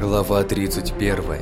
Глава 31.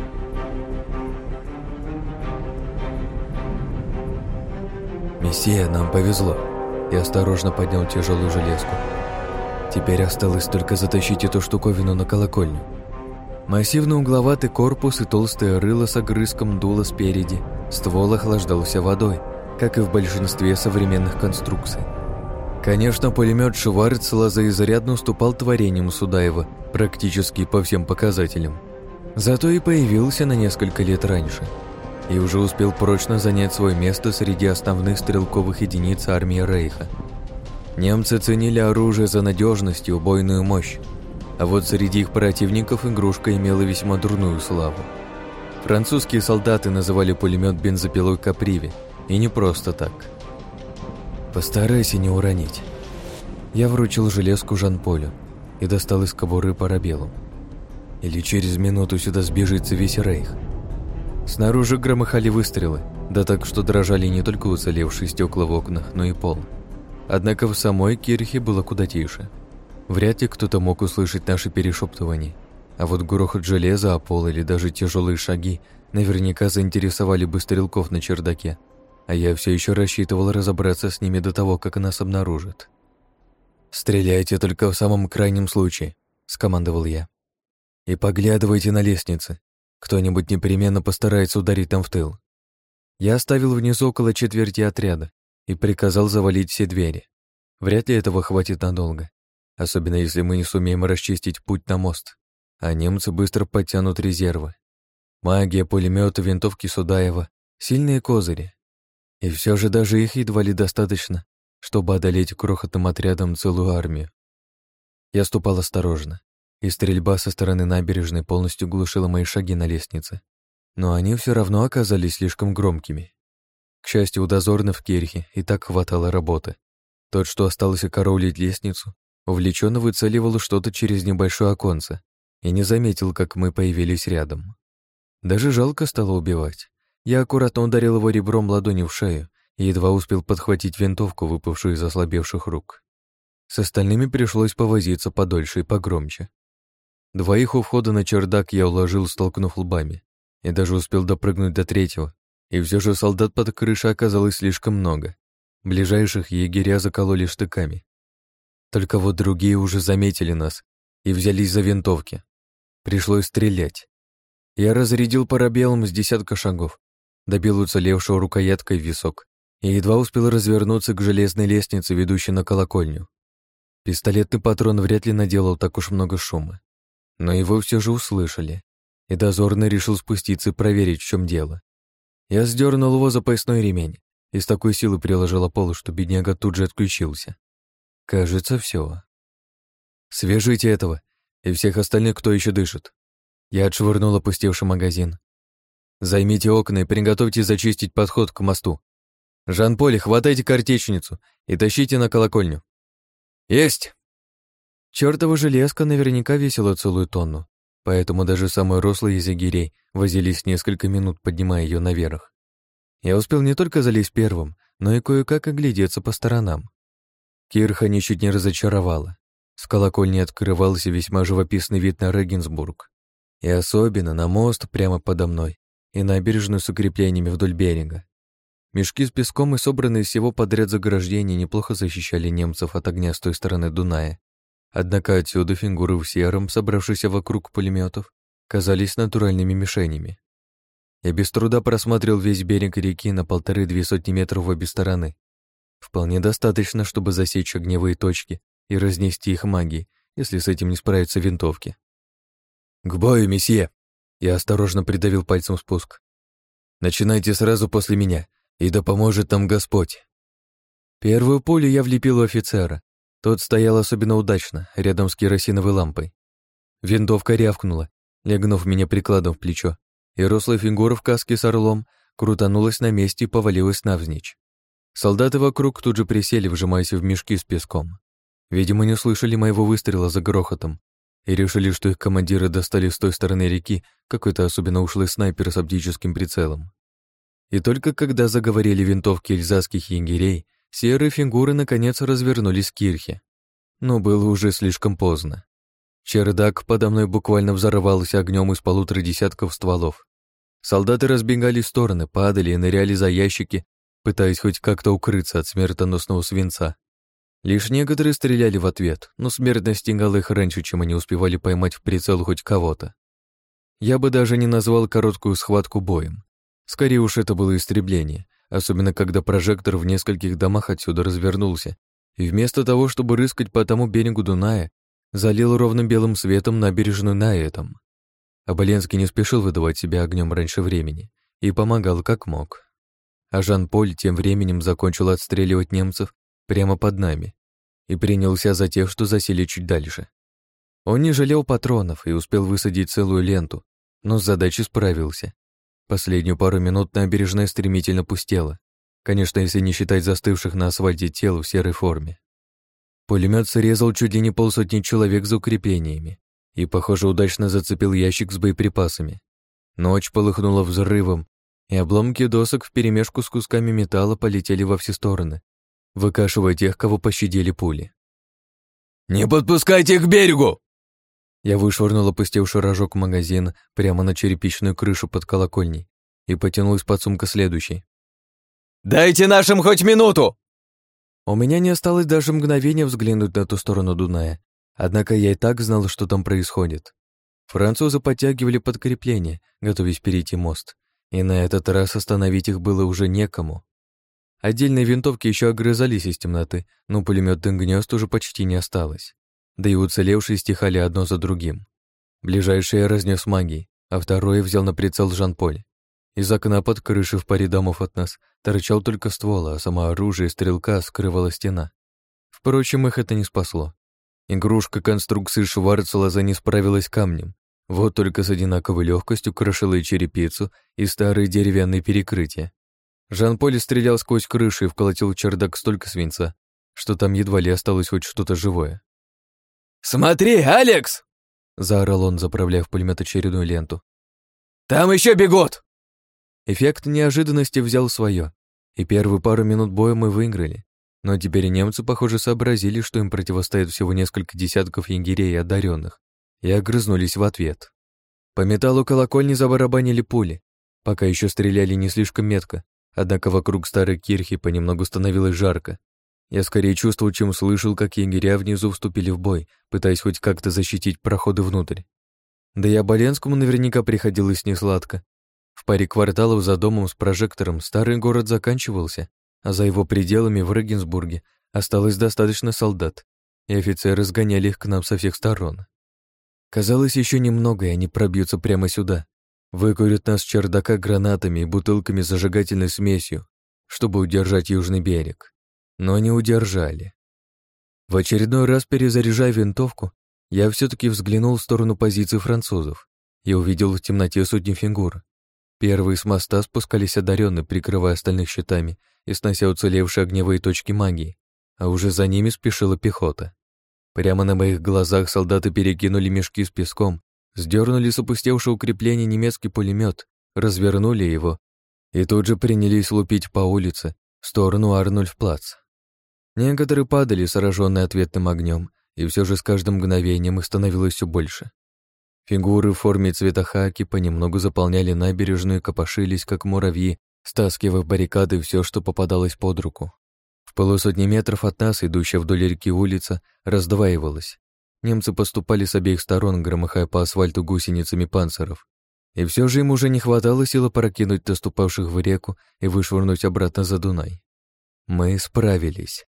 «Мессия, нам повезло». Я осторожно поднял тяжелую железку. Теперь осталось только затащить эту штуковину на колокольню. Массивный угловатый корпус и толстое рыло с огрызком дула спереди. Ствол охлаждался водой, как и в большинстве современных конструкций. Конечно, пулемет Шварцлаза изрядно уступал творениям Судаева практически по всем показателям. Зато и появился на несколько лет раньше. И уже успел прочно занять свое место среди основных стрелковых единиц армии Рейха. Немцы ценили оружие за надежность и убойную мощь, а вот среди их противников игрушка имела весьма дурную славу. Французские солдаты называли пулемет бензопилой Каприви, и не просто так. «Постарайся не уронить». Я вручил железку Жан-Полю и достал из кобуры парабеллум. Или через минуту сюда сбежится весь Рейх. Снаружи громыхали выстрелы, да так, что дрожали не только уцелевшие стекла в окнах, но и пол. Однако в самой кирхе было куда тише. Вряд ли кто-то мог услышать наши перешептывания, а вот грохот железа о пол или даже тяжелые шаги наверняка заинтересовали бы стрелков на чердаке, а я все еще рассчитывал разобраться с ними до того, как нас обнаружат. «Стреляйте только в самом крайнем случае», — скомандовал я. «И поглядывайте на лестницы. Кто-нибудь непременно постарается ударить там в тыл». Я оставил внизу около четверти отряда и приказал завалить все двери. Вряд ли этого хватит надолго, особенно если мы не сумеем расчистить путь на мост, а немцы быстро подтянут резервы. Магия, пулеметы, винтовки Судаева — сильные козыри. И все же даже их едва ли достаточно, чтобы одолеть крохотным отрядом целую армию. Я ступал осторожно, и стрельба со стороны набережной полностью глушила мои шаги на лестнице. Но они все равно оказались слишком громкими. К счастью, у дозорных в кирхе и так хватало работы. Тот, что остался караулить лестницу, увлеченно выцеливал что-то через небольшое оконце и не заметил, как мы появились рядом. Даже жалко стало убивать. Я аккуратно ударил его ребром ладони в шею и едва успел подхватить винтовку, выпавшую из ослабевших рук. С остальными пришлось повозиться подольше и погромче. Двоих у входа на чердак я уложил, столкнув лбами, и даже успел допрыгнуть до третьего, и все же солдат под крышей оказалось слишком много. Ближайших егеря закололи штыками. Только вот другие уже заметили нас и взялись за винтовки. Пришлось стрелять. Я разрядил парабеллум с десятка шагов, добил уцелевшего рукояткой в висок и едва успел развернуться к железной лестнице, ведущей на колокольню. Пистолетный патрон вряд ли наделал так уж много шума, но его все же услышали, и дозорный решил спуститься и проверить, в чем дело. Я сдернул его за поясной ремень и с такой силой приложил о пол, что бедняга тут же отключился. Кажется, все. «Свяжите этого и всех остальных, кто еще дышит». Я отшвырнул опустевший магазин. «Займите окна и приготовьте зачистить подход к мосту. Жан-Поль, хватайте картечницу и тащите на колокольню». «Есть!» Чёртова железка наверняка весила целую тонну, поэтому даже самые рослые из егерей возились несколько минут, поднимая ее наверх. Я успел не только залезть первым, но и кое-как оглядеться по сторонам. Кирха ничуть не разочаровала. С колокольни открывался весьма живописный вид на Регенсбург. И особенно на мост прямо подо мной и набережную с укреплениями вдоль берега. Мешки с песком и собранные из всего подряд заграждения неплохо защищали немцев от огня с той стороны Дуная. Однако отсюда фигуры в сером, собравшиеся вокруг пулеметов, казались натуральными мишенями. Я без труда просмотрел весь берег реки на 1,5–2 сотни метров в обе стороны. Вполне достаточно, чтобы засечь огневые точки и разнести их магией, если с этим не справятся винтовки. «К бою, месье!» Я осторожно придавил пальцем спуск. «Начинайте сразу после меня, и да поможет нам Господь!» Первую пулю я влепил у офицера. Тот стоял особенно удачно, рядом с керосиновой лампой. Винтовка рявкнула, легнув меня прикладом в плечо, и рослая фигура в каске с орлом крутанулась на месте и повалилась навзничь. Солдаты вокруг тут же присели, вжимаясь в мешки с песком. Видимо, не услышали моего выстрела за грохотом и решили, что их командиры достали с той стороны реки какой-то особенно ушлый снайпер с оптическим прицелом. И только когда заговорили винтовки эльзасских егерей, серые фигуры наконец развернулись к кирхе. Но было уже слишком поздно. Чердак подо мной буквально взорвался огнем из 1,5 десятков стволов. Солдаты разбегались в стороны, падали и ныряли за ящики, пытаясь хоть как-то укрыться от смертоносного свинца. Лишь некоторые стреляли в ответ, но смерть настигала их раньше, чем они успевали поймать в прицел хоть кого-то. Я бы даже не назвал короткую схватку боем. Скорее уж это было истребление, особенно когда прожектор в нескольких домах отсюда развернулся, и вместо того, чтобы рыскать по тому берегу Дуная, залил ровным белым светом набережную на этом. Оболенский не спешил выдавать себя огнем раньше времени и помогал как мог. А Жан-Поль тем временем закончил отстреливать немцев прямо под нами и принялся за тех, что засели чуть дальше. Он не жалел патронов и успел высадить целую ленту, но с задачей справился. Последнюю пару минут набережная стремительно пустела, конечно, если не считать застывших на асфальте тел в серой форме. Пулемет срезал чуть ли не 50 человек за укреплениями и, похоже, удачно зацепил ящик с боеприпасами. Ночь полыхнула взрывом, и обломки досок вперемешку с кусками металла полетели во все стороны, выкашивая тех, кого пощадили пули. «Не подпускайте их к берегу!» Я вышвырнул опустевший рожок магазина прямо на черепичную крышу под колокольней и потянул из-под сумка следующий. «Дайте нашим хоть минуту!» У меня не осталось даже мгновения взглянуть на ту сторону Дуная, однако я и так знал, что там происходит. Французы подтягивали подкрепление, готовясь перейти мост, и на этот раз остановить их было уже некому. Отдельные винтовки еще огрызались из темноты, но пулеметных гнезд уже почти не осталось. Да и уцелевшие стихали одно за другим. Ближайшее разнес магией, а второе взял на прицел Жан-Поль. Из окна под крышей в паре домов от нас торчал только ствол, а само оружие стрелка скрывала стена. Впрочем, их это не спасло. Игрушка конструкции Шварцлаза не справилась с камнем. Вот только с одинаковой легкостью крошила и черепицу, и старые деревянные перекрытия. Жан-Поль стрелял сквозь крышу и вколотил в чердак столько свинца, что там едва ли осталось хоть что-то живое. «Смотри, Алекс!» — заорал он, заправляя в пулемет очередную ленту. «Там еще бегут!» Эффект неожиданности взял свое, и первые пару минут боя мы выиграли. Но теперь немцы, похоже, сообразили, что им противостоит всего несколько десятков егерей и одаренных, и огрызнулись в ответ. По металлу колокольни забарабанили пули, пока еще стреляли не слишком метко, однако вокруг старой кирхи понемногу становилось жарко. Я скорее чувствовал, чем слышал, как егеря внизу вступили в бой, пытаясь хоть как-то защитить проходы внутрь. Да и Оболенскому наверняка приходилось несладко. В паре кварталов за домом с прожектором старый город заканчивался, а за его пределами в Регенсбурге осталось достаточно солдат, и офицеры сгоняли их к нам со всех сторон. Казалось, еще немного, и они пробьются прямо сюда, выкурят нас с чердака гранатами и бутылками с зажигательной смесью, чтобы удержать южный берег. Но не удержали. В очередной раз, перезаряжая винтовку, я все-таки взглянул в сторону позиций французов и увидел в темноте сотни фигур. Первые с моста спускались одаренные, прикрывая остальных щитами и снося уцелевшие огневые точки магии, а уже за ними спешила пехота. Прямо на моих глазах солдаты перекинули мешки с песком, сдернули с опустевшего укрепления немецкий пулемет, развернули его и тут же принялись лупить по улице в сторону Арнольф-плац. Некоторые падали, сраженные ответным огнем, и все же с каждым мгновением их становилось все больше. Фигуры в форме цвета хаки понемногу заполняли набережную и копошились, как муравьи, стаскивая в баррикады все, что попадалось под руку. В 100 метров от нас, идущая вдоль реки улица, раздваивалась. Немцы поступали с обеих сторон, громыхая по асфальту гусеницами панциров. И все же им уже не хватало силы прокинуть наступавших в реку и вышвырнуть обратно за Дунай. Мы справились.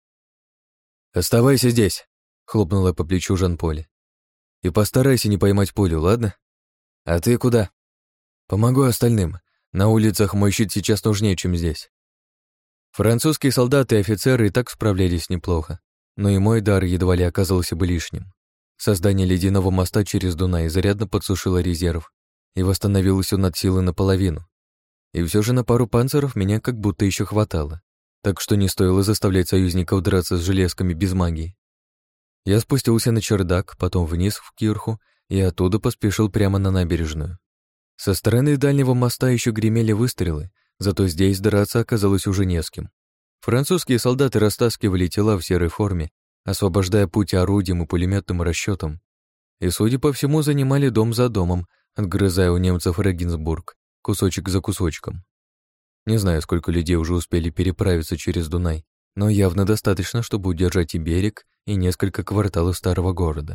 «Оставайся здесь», — хлопнула по плечу Жан-Поль. «И постарайся не поймать пулю, ладно? А ты куда?» «Помогу остальным. На улицах мой щит сейчас нужнее, чем здесь». Французские солдаты и офицеры и так справлялись неплохо, но и мой дар едва ли оказался бы лишним. Создание ледяного моста через Дунай зарядно подсушило резерв, и восстановилось он от силы наполовину. И все же на пару панциров меня как будто еще хватало, так что не стоило заставлять союзников драться с железками без магии. Я спустился на чердак, потом вниз в кирху и оттуда поспешил прямо на набережную. Со стороны дальнего моста еще гремели выстрелы, зато здесь драться оказалось уже не с кем. Французские солдаты растаскивали тела в серой форме, освобождая путь орудиям и пулеметным расчетам. и, судя по всему, занимали дом за домом, отгрызая у немцев Регенсбург, кусочек за кусочком. Не знаю, сколько людей уже успели переправиться через Дунай, но явно достаточно, чтобы удержать и берег, и несколько кварталов старого города.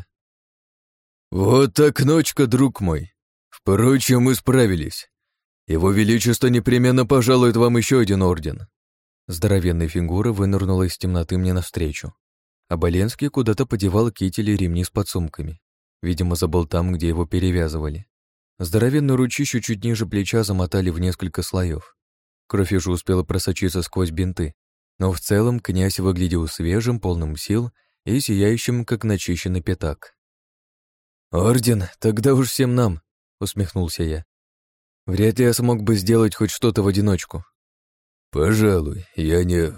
«Вот так ночка, друг мой. Впрочем, мы справились. Его Величество непременно пожалует вам еще один орден». Здоровенная фигура вынырнула из темноты мне навстречу. А Боленский куда-то подевал китель и ремни с подсумками. Видимо, забыл там, где его перевязывали. Здоровенную ручищу чуть ниже плеча замотали в несколько слоев. Кровь уже успела просочиться сквозь бинты, но в целом князь выглядел свежим, полным сил и сияющим, как начищенный пятак. «Орден, тогда уж всем нам», — усмехнулся я. «Вряд ли я смог бы сделать хоть что-то в одиночку». «Пожалуй, я не...»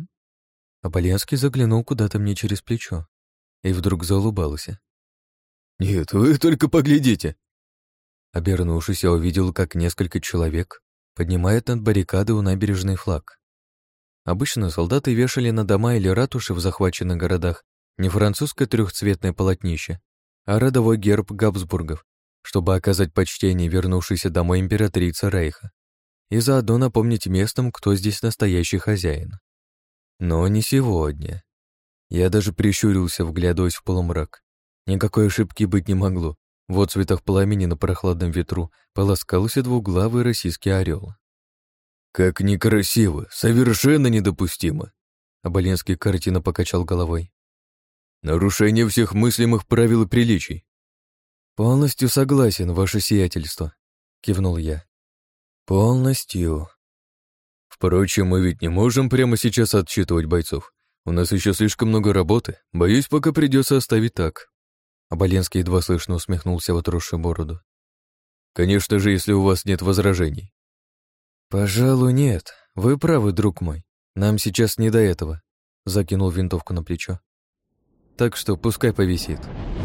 А Боленский заглянул куда-то мне через плечо и вдруг заулыбался. «Нет, вы только поглядите!» Обернувшись, я увидел, как несколько человек поднимает над баррикадой у набережной флаг. Обычно солдаты вешали на дома или ратуши в захваченных городах не французское трехцветное полотнище, а родовой герб Габсбургов, чтобы оказать почтение вернувшейся домой императрице Рейха и заодно напомнить местным, кто здесь настоящий хозяин. Но не сегодня. Я даже прищурился, вглядываясь в полумрак. Никакой ошибки быть не могло. В отцветах пламени на прохладном ветру полоскался двуглавый российский орел. «Как некрасиво, совершенно недопустимо!» Оболенский картинно покачал головой. «Нарушение всех мыслимых правил и приличий». «Полностью согласен, ваше сиятельство», — кивнул я. «Полностью». «Впрочем, мы ведь не можем прямо сейчас отчитывать бойцов. У нас еще слишком много работы. Боюсь, пока придется оставить так». Оболенский едва слышно усмехнулся в отросшую бороду. «Конечно же, если у вас нет возражений». «Пожалуй, нет. Вы правы, друг мой. Нам сейчас не до этого», — закинул винтовку на плечо. «Так что пускай повисит».